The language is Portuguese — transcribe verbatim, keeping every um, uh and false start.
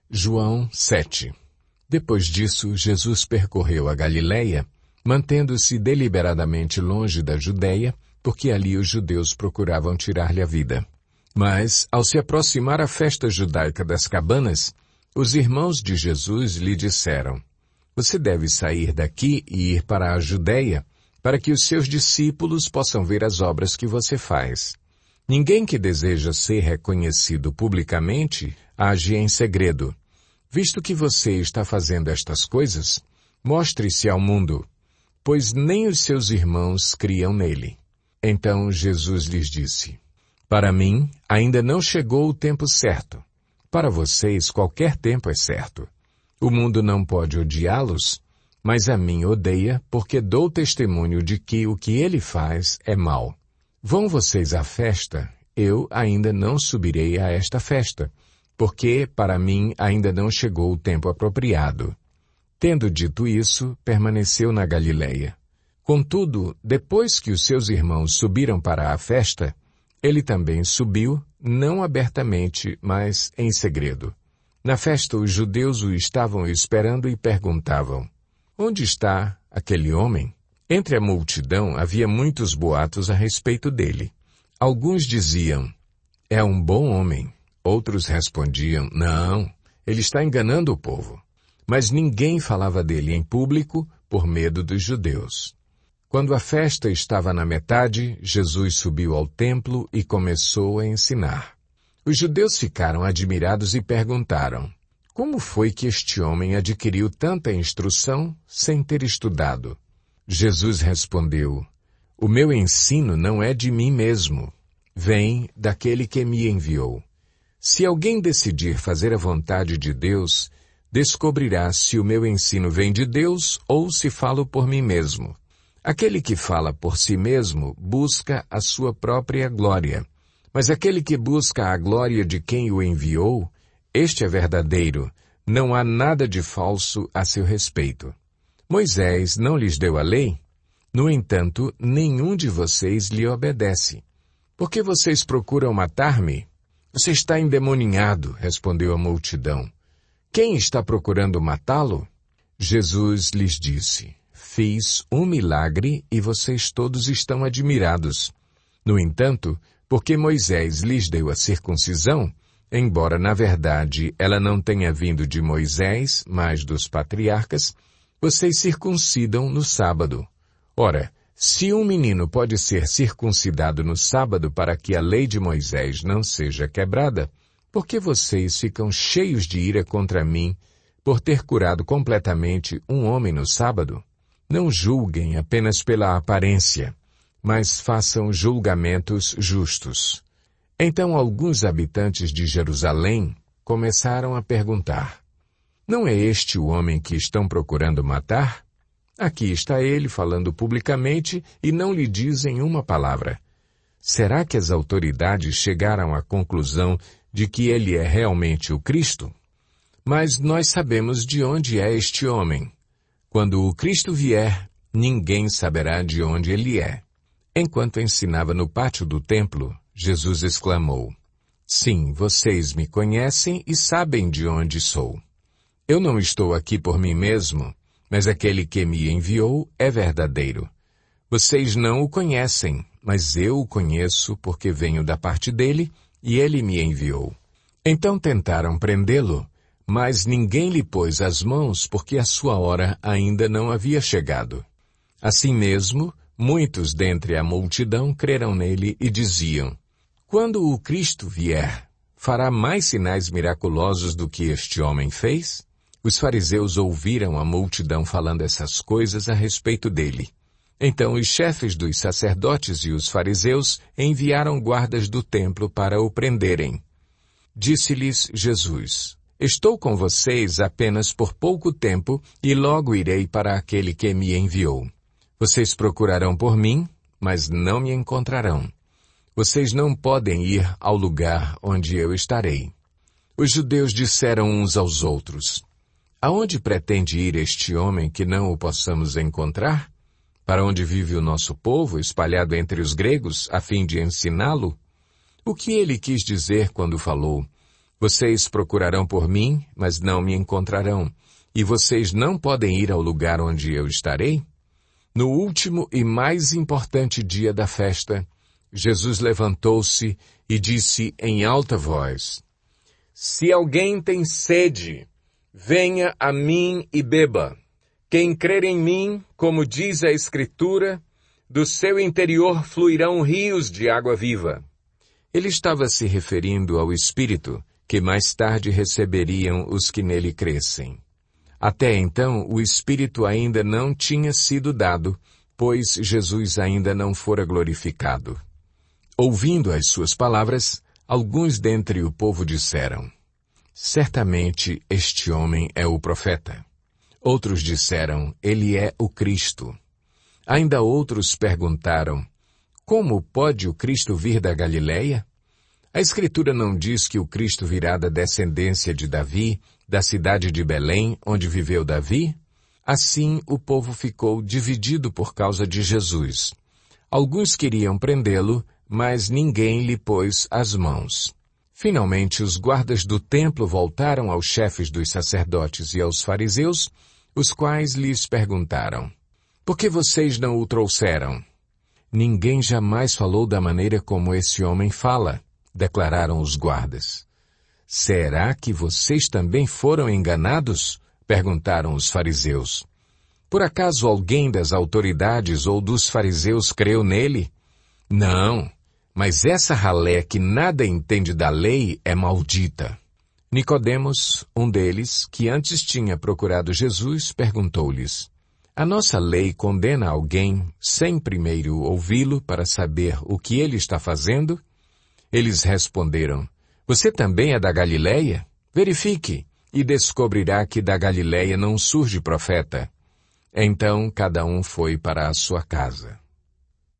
João sete. Depois disso, Jesus percorreu a Galileia, mantendo-se deliberadamente longe da Judeia, porque ali os judeus procuravam tirar-lhe a vida. Mas, ao se aproximar a festa judaica das cabanas, os irmãos de Jesus lhe disseram: "Você deve sair daqui e ir para a Judeia, para que os seus discípulos possam ver as obras que você faz. Ninguém que deseja ser reconhecido publicamente age em segredo. Visto que você está fazendo estas coisas, mostre-se ao mundo, pois nem os seus irmãos criam nele." Então Jesus lhes disse: "Para mim, ainda não chegou o tempo certo. Para vocês, qualquer tempo é certo. O mundo não pode odiá-los, mas a mim odeia, porque dou testemunho de que o que ele faz é mal. Vão vocês à festa? Eu ainda não subirei a esta festa, porque, para mim, ainda não chegou o tempo apropriado." Tendo dito isso, permaneceu na Galileia. Contudo, depois que os seus irmãos subiram para a festa, ele também subiu, não abertamente, mas em segredo. Na festa, os judeus o estavam esperando e perguntavam: "Onde está aquele homem?" Entre a multidão havia muitos boatos a respeito dele. Alguns diziam: "É um bom homem." Outros respondiam: "Não, ele está enganando o povo." Mas ninguém falava dele em público por medo dos judeus. Quando a festa estava na metade, Jesus subiu ao templo e começou a ensinar. Os judeus ficaram admirados e perguntaram: "Como foi que este homem adquiriu tanta instrução sem ter estudado?" Jesus respondeu: "O meu ensino não é de mim mesmo. Vem daquele que me enviou. Se alguém decidir fazer a vontade de Deus, descobrirá se o meu ensino vem de Deus ou se falo por mim mesmo. Aquele que fala por si mesmo busca a sua própria glória, mas aquele que busca a glória de quem o enviou, este é verdadeiro, não há nada de falso a seu respeito. Moisés não lhes deu a lei? No entanto, nenhum de vocês lhe obedece. Por que vocês procuram matar-me?" "Você está endemoninhado", respondeu a multidão. "Quem está procurando matá-lo?" Jesus lhes disse: "Fiz um milagre e vocês todos estão admirados. No entanto, porque Moisés lhes deu a circuncisão, embora na verdade ela não tenha vindo de Moisés, mas dos patriarcas, vocês circuncidam no sábado. Ora, se um menino pode ser circuncidado no sábado para que a lei de Moisés não seja quebrada, por que vocês ficam cheios de ira contra mim por ter curado completamente um homem no sábado? Não julguem apenas pela aparência, mas façam julgamentos justos." Então alguns habitantes de Jerusalém começaram a perguntar: "Não é este o homem que estão procurando matar? Aqui está ele falando publicamente e não lhe dizem uma palavra. Será que as autoridades chegaram à conclusão de que ele é realmente o Cristo? Mas nós sabemos de onde é este homem. Quando o Cristo vier, ninguém saberá de onde ele é." Enquanto ensinava no pátio do templo, Jesus exclamou: "Sim, vocês me conhecem e sabem de onde sou. Eu não estou aqui por mim mesmo, mas aquele que me enviou é verdadeiro. Vocês não o conhecem, mas eu o conheço porque venho da parte dele e ele me enviou." Então tentaram prendê-lo, mas ninguém lhe pôs as mãos porque a sua hora ainda não havia chegado. Assim mesmo, muitos dentre a multidão creram nele e diziam: "Quando o Cristo vier, fará mais sinais miraculosos do que este homem fez?" Os fariseus ouviram a multidão falando essas coisas a respeito dele. Então os chefes dos sacerdotes e os fariseus enviaram guardas do templo para o prenderem. Disse-lhes Jesus: "Estou com vocês apenas por pouco tempo e logo irei para aquele que me enviou. Vocês procurarão por mim, mas não me encontrarão. Vocês não podem ir ao lugar onde eu estarei." Os judeus disseram uns aos outros: "Aonde pretende ir este homem que não o possamos encontrar? Para onde vive o nosso povo, espalhado entre os gregos, a fim de ensiná-lo? O que ele quis dizer quando falou: Vocês procurarão por mim, mas não me encontrarão, e vocês não podem ir ao lugar onde eu estarei? No último e mais importante dia da festa, Jesus levantou-se e disse em alta voz: Se alguém tem sede, venha a mim e beba. Quem crer em mim, como diz a Escritura, do seu interior fluirão rios de água viva. Ele estava se referindo ao Espírito, que mais tarde receberiam os que nele crescem. Até então, o Espírito ainda não tinha sido dado, pois Jesus ainda não fora glorificado. Ouvindo as suas palavras, alguns dentre o povo disseram: Certamente este homem é o profeta. Outros disseram: Ele é o Cristo. Ainda outros perguntaram: Como pode o Cristo vir da Galileia? A Escritura não diz que o Cristo virá da descendência de Davi, da cidade de Belém, onde viveu Davi? Assim, o povo ficou dividido por causa de Jesus. Alguns queriam prendê-lo, mas ninguém lhe pôs as mãos. Finalmente, os guardas do templo voltaram aos chefes dos sacerdotes e aos fariseus, os quais lhes perguntaram: Por que vocês não o trouxeram? Ninguém jamais falou da maneira como esse homem fala, declararam os guardas. Será que vocês também foram enganados? Perguntaram os fariseus. Por acaso alguém das autoridades ou dos fariseus creu nele? Não, mas essa ralé que nada entende da lei é maldita. Nicodemos, um deles, que antes tinha procurado Jesus, perguntou-lhes: A nossa lei condena alguém sem primeiro ouvi-lo para saber o que ele está fazendo? Eles responderam: Você também é da Galileia? Verifique, e descobrirá que da Galileia não surge profeta. Então cada um foi para a sua casa.